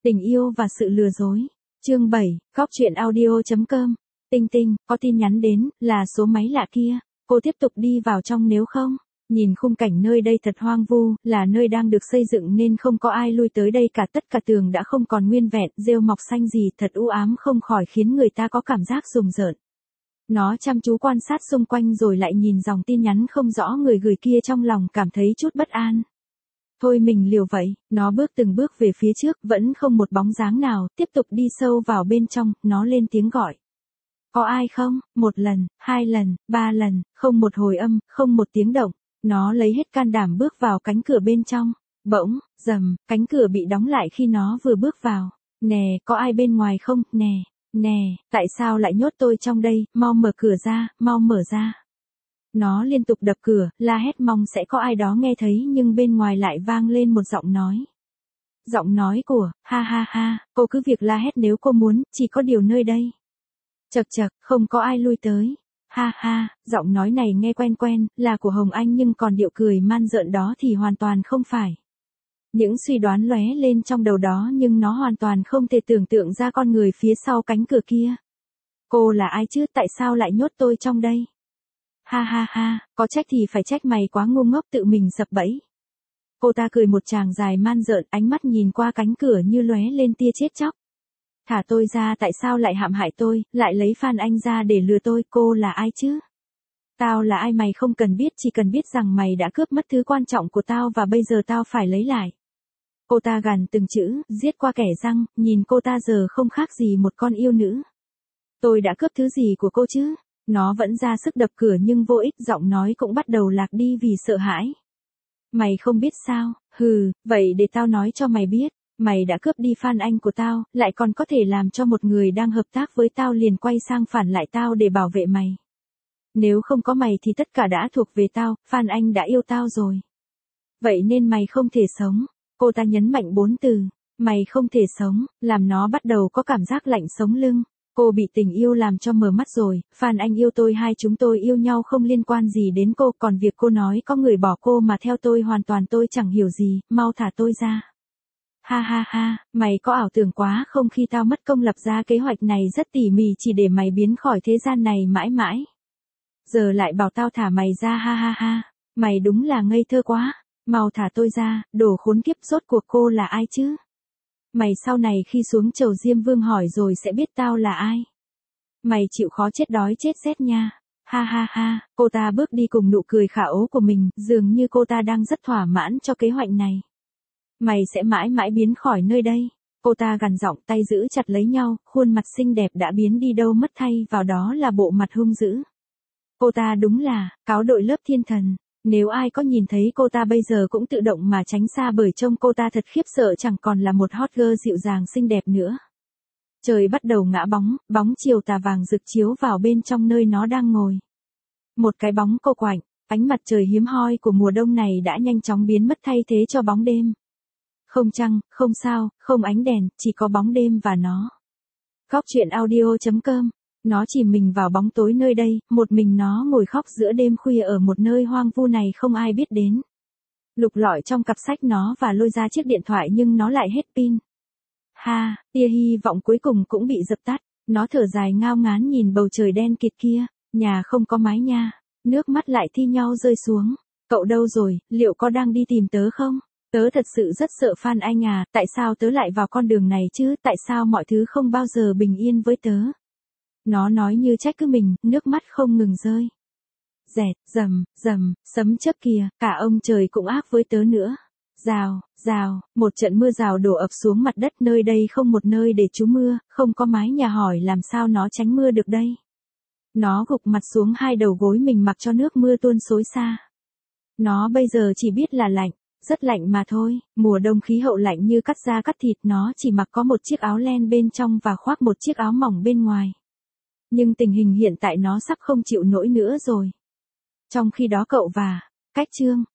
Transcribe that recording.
Tình yêu và sự lừa dối. Chương 7, Góc truyện audio.com. Tinh Tinh, có tin nhắn đến, là số máy lạ kia. Cô tiếp tục đi vào trong nếu không. Nhìn khung cảnh nơi đây thật hoang vu, là nơi đang được xây dựng nên không có ai lui tới đây cả, tất cả tường đã không còn nguyên vẹn, rêu mọc xanh gì thật u ám không khỏi khiến người ta có cảm giác rùng rợn. Nó chăm chú quan sát xung quanh rồi lại nhìn dòng tin nhắn không rõ người gửi kia, trong lòng cảm thấy chút bất an. Thôi mình liều vậy, nó bước từng bước về phía trước, vẫn không một bóng dáng nào, tiếp tục đi sâu vào bên trong, nó lên tiếng gọi. Có ai không? Một lần, hai lần, ba lần, không một hồi âm, không một tiếng động. Nó lấy hết can đảm bước vào cánh cửa bên trong. Bỗng, rầm, cánh cửa bị đóng lại khi nó vừa bước vào. Nè, có ai bên ngoài không? Nè, nè, tại sao lại nhốt tôi trong đây? Mau mở cửa ra, mau mở ra. Nó liên tục đập cửa, la hét mong sẽ có ai đó nghe thấy, nhưng bên ngoài lại vang lên một giọng nói. Giọng nói của, ha ha ha, cô cứ việc la hét nếu cô muốn, chỉ có điều nơi đây. Chậc chậc, không có ai lui tới. Ha ha, giọng nói này nghe quen quen, là của Hồng Anh, nhưng còn điệu cười man rợn đó thì hoàn toàn không phải. Những suy đoán lóe lên trong đầu đó, nhưng nó hoàn toàn không thể tưởng tượng ra con người phía sau cánh cửa kia. Cô là ai chứ, tại sao lại nhốt tôi trong đây? Ha ha ha, có trách thì phải trách mày quá ngu ngốc, tự mình sập bẫy. Cô ta cười một tràng dài man rợn, ánh mắt nhìn qua cánh cửa như lóe lên tia chết chóc. Thả tôi ra, tại sao lại hãm hại tôi, lại lấy Phan Anh ra để lừa tôi, cô là ai chứ? Tao là ai mày không cần biết, chỉ cần biết rằng mày đã cướp mất thứ quan trọng của tao và bây giờ tao phải lấy lại. Cô ta gằn từng chữ, giết qua kẻ răng, nhìn cô ta giờ không khác gì một con yêu nữ. Tôi đã cướp thứ gì của cô chứ? Nó vẫn ra sức đập cửa nhưng vô ích, giọng nói cũng bắt đầu lạc đi vì sợ hãi. Mày không biết sao? Hừ, vậy để tao nói cho mày biết. Mày đã cướp đi Phan Anh của tao, lại còn có thể làm cho một người đang hợp tác với tao liền quay sang phản lại tao để bảo vệ mày. Nếu không có mày thì tất cả đã thuộc về tao, Phan Anh đã yêu tao rồi. Vậy nên mày không thể sống. Cô ta nhấn mạnh 4 từ. Mày không thể sống, làm nó bắt đầu có cảm giác lạnh sống lưng. Cô bị tình yêu làm cho mờ mắt rồi, Phan Anh yêu tôi, hai chúng tôi yêu nhau không liên quan gì đến cô, còn việc cô nói có người bỏ cô mà theo tôi hoàn toàn tôi chẳng hiểu gì, mau thả tôi ra. Ha ha ha, mày có ảo tưởng quá không, khi tao mất công lập ra kế hoạch này rất tỉ mỉ chỉ để mày biến khỏi thế gian này mãi mãi. Giờ lại bảo tao thả mày ra, ha ha ha, mày đúng là ngây thơ quá, mau thả tôi ra, đồ khốn kiếp, rốt cuộc cô là ai chứ? Mày sau này khi xuống chầu Diêm Vương hỏi rồi sẽ biết tao là ai. Mày chịu khó chết đói chết rét nha. Ha ha ha, cô ta bước đi cùng nụ cười khả ố của mình, dường như cô ta đang rất thỏa mãn cho kế hoạch này. Mày sẽ mãi mãi biến khỏi nơi đây. Cô ta gằn giọng, tay giữ chặt lấy nhau, khuôn mặt xinh đẹp đã biến đi đâu mất, thay vào đó là bộ mặt hung dữ. Cô ta đúng là cáo đội lớp thiên thần. Nếu ai có nhìn thấy cô ta bây giờ cũng tự động mà tránh xa, bởi trông cô ta thật khiếp sợ, chẳng còn là một hot girl dịu dàng xinh đẹp nữa. Trời bắt đầu ngã bóng, bóng chiều tà vàng rực chiếu vào bên trong nơi nó đang ngồi. Một cái bóng cô quạnh, ánh mặt trời hiếm hoi của mùa đông này đã nhanh chóng biến mất thay thế cho bóng đêm. Không trăng, không sao, không ánh đèn, chỉ có bóng đêm và nó. Góc truyện audio.com. Nó chìm mình vào bóng tối nơi đây, một mình nó ngồi khóc giữa đêm khuya ở một nơi hoang vu này không ai biết đến. Lục lọi trong cặp sách nó và lôi ra chiếc điện thoại nhưng nó lại hết pin. Ha, tia hy vọng cuối cùng cũng bị dập tắt. Nó thở dài ngao ngán nhìn bầu trời đen kịt kia, nhà không có mái nha, nước mắt lại thi nhau rơi xuống. Cậu đâu rồi, liệu có đang đi tìm tớ không? Tớ thật sự rất sợ Phan Anh à, tại sao tớ lại vào con đường này chứ, tại sao mọi thứ không bao giờ bình yên với tớ? Nó nói như trách cứ mình, nước mắt không ngừng rơi. Dẹt, rầm, rầm, sấm chớp kìa, cả ông trời cũng ác với tớ nữa. Rào, rào, một trận mưa rào đổ ập xuống mặt đất, nơi đây không một nơi để trú mưa, không có mái nhà, hỏi làm sao nó tránh mưa được đây. Nó gục mặt xuống hai đầu gối mình mặc cho nước mưa tuôn xối xa. Nó bây giờ chỉ biết là lạnh, rất lạnh mà thôi, mùa đông khí hậu lạnh như cắt da cắt thịt, nó chỉ mặc có một chiếc áo len bên trong và khoác một chiếc áo mỏng bên ngoài. Nhưng tình hình hiện tại nó sắp không chịu nổi nữa rồi. Trong khi đó cậu và Cách Trương